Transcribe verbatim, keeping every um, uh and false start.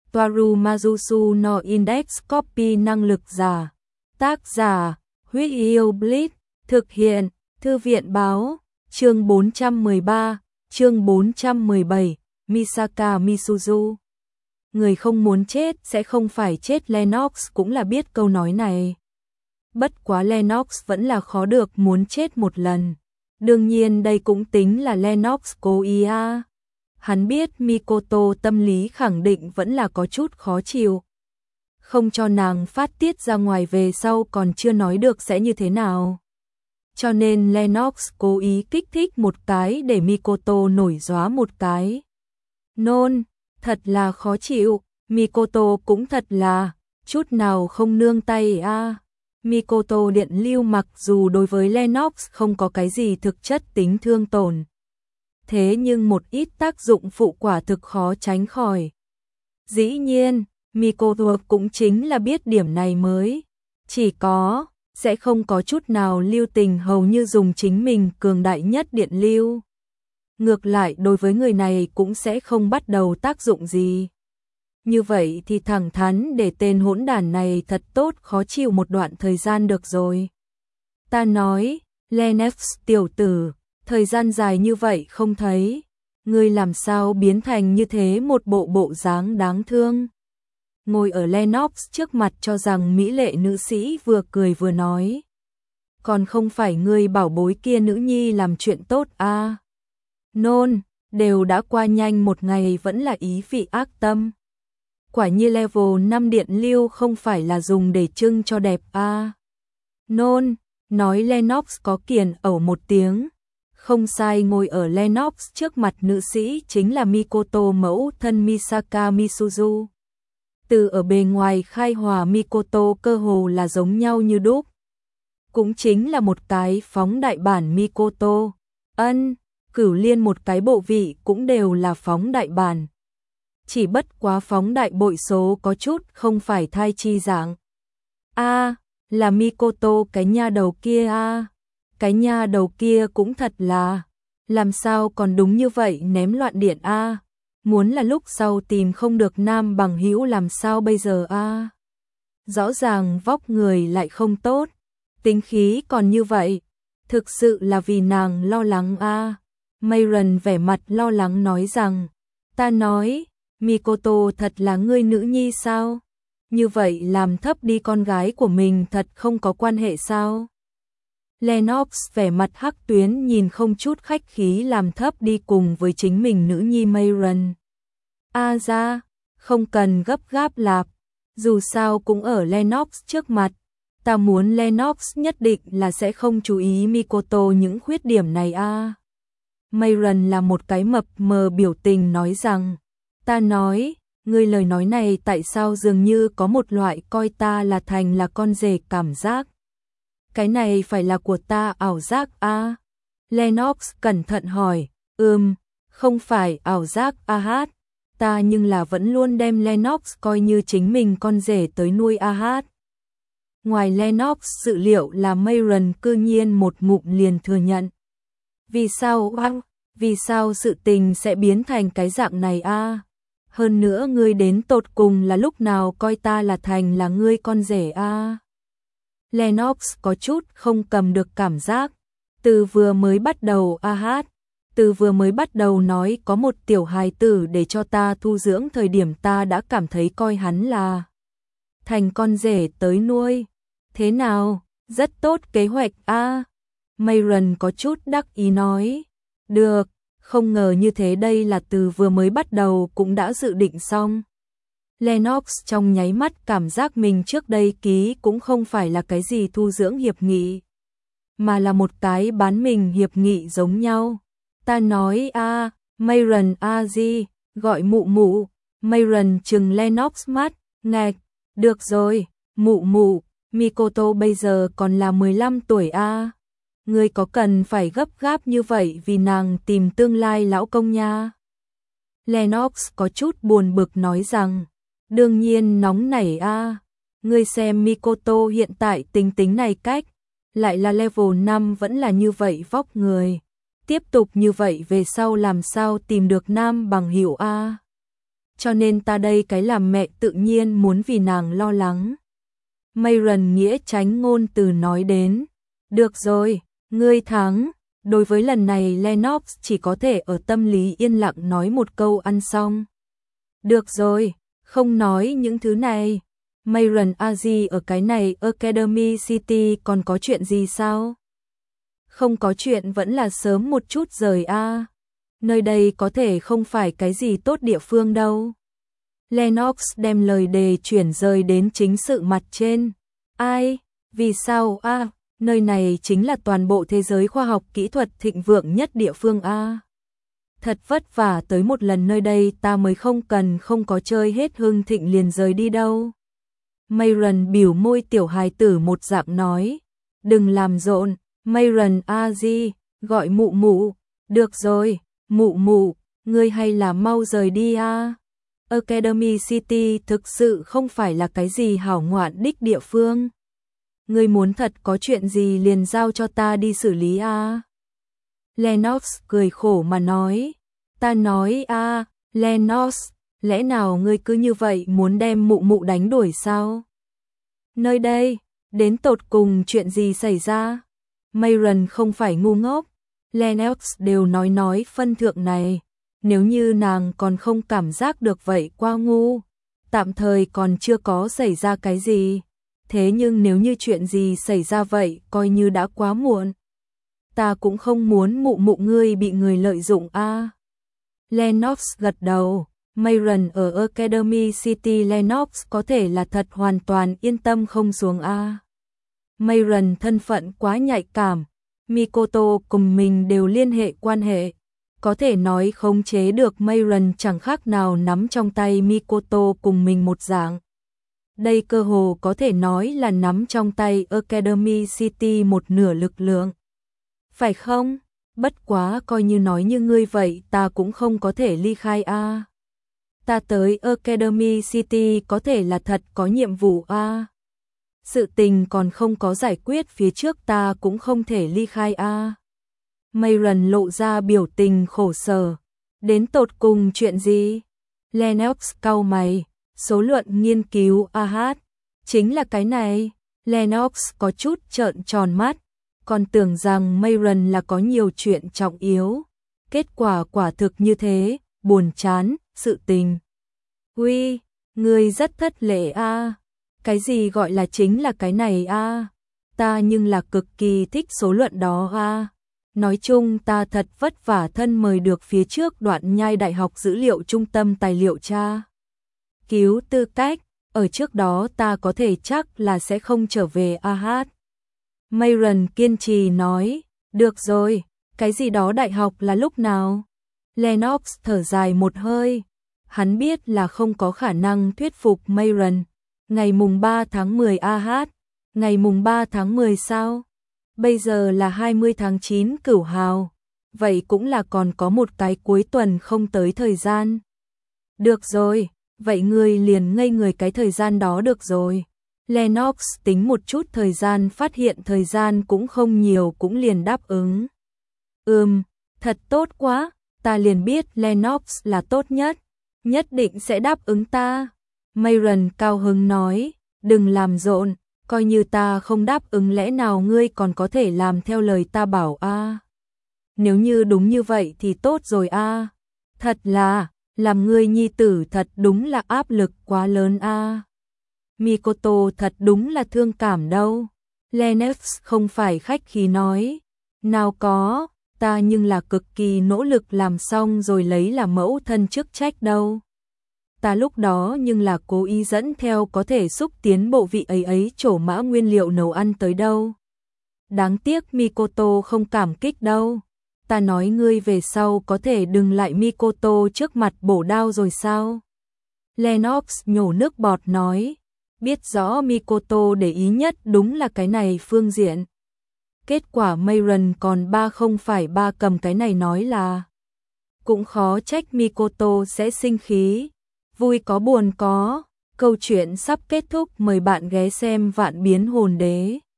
Toaru Majusu no Index Copy năng lực giả. Tác giả, Huyết Yêu Blitz, thực hiện, Thư viện báo, chương bốn trăm mười ba, chương bốn trăm mười bảy, Misaka Misuzu. Người không muốn chết sẽ không phải chết, Lennox cũng là biết câu nói này. Bất quá Lennox vẫn là khó được muốn chết một lần. Đương nhiên đây cũng tính là Lennox cố ý à. Hắn biết Mikoto tâm lý khẳng định vẫn là có chút khó chịu. Không cho nàng phát tiết ra ngoài về sau còn chưa nói được sẽ như thế nào. Cho nên Lennox cố ý kích thích một cái để Mikoto nổi gióa một cái. Nôn, thật là khó chịu, Mikoto cũng thật là, chút nào không nương tay a. À. Mikoto điện lưu mặc dù đối với Lennox không có cái gì thực chất tính thương tổn. Thế nhưng một ít tác dụng phụ quả thực khó tránh khỏi. Dĩ nhiên, Mikoto cũng chính là biết điểm này mới. Chỉ có, sẽ không có chút nào lưu tình hầu như dùng chính mình cường đại nhất điện lưu. Ngược lại đối với người này cũng sẽ không bắt đầu tác dụng gì. Như vậy thì thẳng thắn để tên hỗn đản này thật tốt khó chịu một đoạn thời gian được rồi. Ta nói, Lennox tiểu tử, thời gian dài như vậy không thấy, ngươi làm sao biến thành như thế một bộ bộ dáng đáng thương. Ngồi ở Lennox trước mặt cho rằng mỹ lệ nữ sĩ vừa cười vừa nói. Còn không phải ngươi bảo bối kia nữ nhi làm chuyện tốt à. Nôn, đều đã qua nhanh một ngày vẫn là ý vị ác tâm. Quả như level năm điện lưu không phải là dùng để trưng cho đẹp à. Nôn, nói Lennox có kiền ẩu một tiếng. Không sai, ngồi ở Lennox trước mặt nữ sĩ chính là Mikoto mẫu thân Misaka Misuzu. Từ ở bề ngoài khai hòa Mikoto cơ hồ là giống nhau như đúc. Cũng chính là một cái phóng đại bản Mikoto. Ân, Cửu Liên một cái bộ vị cũng đều là phóng đại bản. Chỉ bất quá phóng đại bội số có chút không phải thai chi dạng. A, à, là Mikoto cái nha đầu kia a. À. Cái nha đầu kia cũng thật là, làm sao còn đúng như vậy ném loạn điện a. À. Muốn là lúc sau tìm không được nam bằng hữu làm sao bây giờ a. À. Rõ ràng vóc người lại không tốt, tính khí còn như vậy, thực sự là vì nàng lo lắng a. À. Mayron vẻ mặt lo lắng nói rằng, ta nói, Mikoto thật là ngươi nữ nhi sao? Như vậy làm thấp đi con gái của mình thật không có quan hệ sao? Lennox vẻ mặt hắc tuyến nhìn không chút khách khí làm thấp đi cùng với chính mình nữ nhi Mayron. A ra, không cần gấp gáp lạp, dù sao cũng ở Lennox trước mặt. Ta muốn Lennox nhất định là sẽ không chú ý Mikoto những khuyết điểm này a. À. Mayron là một cái mập mờ biểu tình nói rằng, ta nói, ngươi lời nói này tại sao dường như có một loại coi ta là thành là con rể cảm giác. Cái này phải là của ta ảo giác a? À? Lennox cẩn thận hỏi, ừm, không phải ảo giác a hát, ta nhưng là vẫn luôn đem Lennox coi như chính mình con rể tới nuôi a hát. Ngoài Lennox dự liệu là Mayron cư nhiên một ngụm liền thừa nhận. Vì sao băng, vì sao sự tình sẽ biến thành cái dạng này a? À? Hơn nữa ngươi đến tột cùng là lúc nào coi ta là thành là ngươi con rể a? À? Lennox có chút không cầm được cảm giác, từ vừa mới bắt đầu a hát, từ vừa mới bắt đầu nói có một tiểu hài tử để cho ta thu dưỡng thời điểm ta đã cảm thấy coi hắn là thành con rể tới nuôi. Thế nào, rất tốt kế hoạch a. À? Mayron có chút đắc ý nói, được, không ngờ như thế đây là từ vừa mới bắt đầu cũng đã dự định xong. Lennox trong nháy mắt cảm giác mình trước đây ký cũng không phải là cái gì thu dưỡng hiệp nghị, mà là một cái bán mình hiệp nghị giống nhau. Ta nói a, à, Mayron a gì, gọi mụ mụ. Mayron trừng Lennox mắt, ngạch, được rồi, mụ mụ, Mikoto bây giờ còn là mười lăm tuổi a. À. Ngươi có cần phải gấp gáp như vậy vì nàng tìm tương lai lão công nha. Lennox có chút buồn bực nói rằng, đương nhiên nóng nảy a. À. Ngươi xem Mikoto hiện tại tính tính này cách, lại là level năm vẫn là như vậy vóc người. Tiếp tục như vậy về sau làm sao tìm được nam bằng hữu a. À. cho nên ta đây cái làm mẹ tự nhiên muốn vì nàng lo lắng. Mayron nghĩa tránh ngôn từ nói đến. Được rồi, ngươi thắng. Đối với lần này Lennox chỉ có thể ở tâm lý yên lặng nói một câu ăn xong. Được rồi, không nói những thứ này. Mayron Aji ở cái này Academy City còn có chuyện gì sao? Không có chuyện vẫn là sớm một chút rời a. Nơi đây có thể không phải cái gì tốt địa phương đâu. Lennox đem lời đề chuyển rời đến chính sự mặt trên. Ai? Vì sao a? À, nơi này chính là toàn bộ thế giới khoa học kỹ thuật thịnh vượng nhất địa phương a. À. Thật vất vả tới một lần nơi đây ta mới không cần không có chơi hết hưng thịnh liền rời đi đâu. Mayron biểu môi tiểu hài tử một dạng nói. Đừng làm rộn, Mayron Aji, gọi mụ mụ. Được rồi, mụ mụ, ngươi hay là mau rời đi a. À. Academy City thực sự không phải là cái gì hảo ngoạn đích địa phương. Ngươi muốn thật có chuyện gì liền giao cho ta đi xử lý a. À. Lennox cười khổ mà nói. Ta nói a, à, Lennox, lẽ nào ngươi cứ như vậy muốn đem mụ mụ đánh đuổi sao? Nơi đây, đến tột cùng chuyện gì xảy ra? Mayron không phải ngu ngốc. Lennox đều nói nói phân thượng này. Nếu như nàng còn không cảm giác được vậy quá ngu, tạm thời còn chưa có xảy ra cái gì. Thế nhưng nếu như chuyện gì xảy ra vậy coi như đã quá muộn. Ta cũng không muốn mụ mụ ngươi bị người lợi dụng a. À. Lennox gật đầu. Mayron ở Academy City Lennox có thể là thật hoàn toàn yên tâm không xuống a. À. Mayron thân phận quá nhạy cảm. Mikoto cùng mình đều liên hệ quan hệ. Có thể nói khống chế được Mayron chẳng khác nào nắm trong tay Mikoto cùng mình một dạng. Đây cơ hồ có thể nói là nắm trong tay Academy City một nửa lực lượng. Phải không? Bất quá coi như nói như ngươi vậy ta cũng không có thể ly khai a. À. Ta tới Academy City có thể là thật có nhiệm vụ a. À. Sự tình còn không có giải quyết phía trước ta cũng không thể ly khai a. À. Mayron lộ ra biểu tình khổ sở. Đến tột cùng chuyện gì? Lennox cau mày. Số luận nghiên cứu a hát. Chính là cái này. Lennox có chút trợn tròn mắt. Còn tưởng rằng Mayron là có nhiều chuyện trọng yếu. Kết quả quả thực như thế. Buồn chán, sự tình. Uy, ngươi rất thất lễ a. À. Cái gì gọi là chính là cái này a? À. Ta nhưng là cực kỳ thích số luận đó a. À. Nói chung ta thật vất vả thân mời được phía trước Đoạn Nhai Đại học dữ liệu trung tâm tài liệu tra cứu tư cách, ở trước đó ta có thể chắc là sẽ không trở về a hát. Mayron kiên trì nói, được rồi, cái gì đó đại học là lúc nào? Lennox thở dài một hơi, hắn biết là không có khả năng thuyết phục Mayron. Ngày mùng ba tháng mười a hát, ngày mùng ba tháng mười sao? Bây giờ là hai mươi tháng chín Cửu Hào, vậy cũng là còn có một cái cuối tuần không tới thời gian. Được rồi, vậy ngươi liền ngây người cái thời gian đó được rồi. Lennox tính một chút thời gian phát hiện thời gian cũng không nhiều cũng liền đáp ứng. Ừm, thật tốt quá, ta liền biết Lennox là tốt nhất, nhất định sẽ đáp ứng ta. Mayron cao hứng nói, đừng làm rộn. Coi như ta không đáp ứng lẽ nào ngươi còn có thể làm theo lời ta bảo a? À. Nếu như đúng như vậy thì tốt rồi a. À. Thật là, làm ngươi nhi tử thật đúng là áp lực quá lớn a. À. Mikoto thật đúng là thương cảm đâu. Lennox không phải khách khí nói. Nào có, ta nhưng là cực kỳ nỗ lực làm xong rồi lấy là mẫu thân chức trách đâu. Ta lúc đó nhưng là cố ý dẫn theo có thể xúc tiến bộ vị ấy ấy trổ mã nguyên liệu nấu ăn tới đâu. Đáng tiếc Mikoto không cảm kích đâu. Ta nói ngươi về sau có thể đừng lại Mikoto trước mặt bổ đao rồi sao? Lennox nhổ nước bọt nói, biết rõ Mikoto để ý nhất đúng là cái này phương diện. Kết quả Mayron còn ba không phải ba cầm cái này nói là. Cũng khó trách Mikoto sẽ sinh khí. Vui có buồn có, câu chuyện sắp kết thúc, mời bạn ghé xem Vạn Biến Hồn Đế.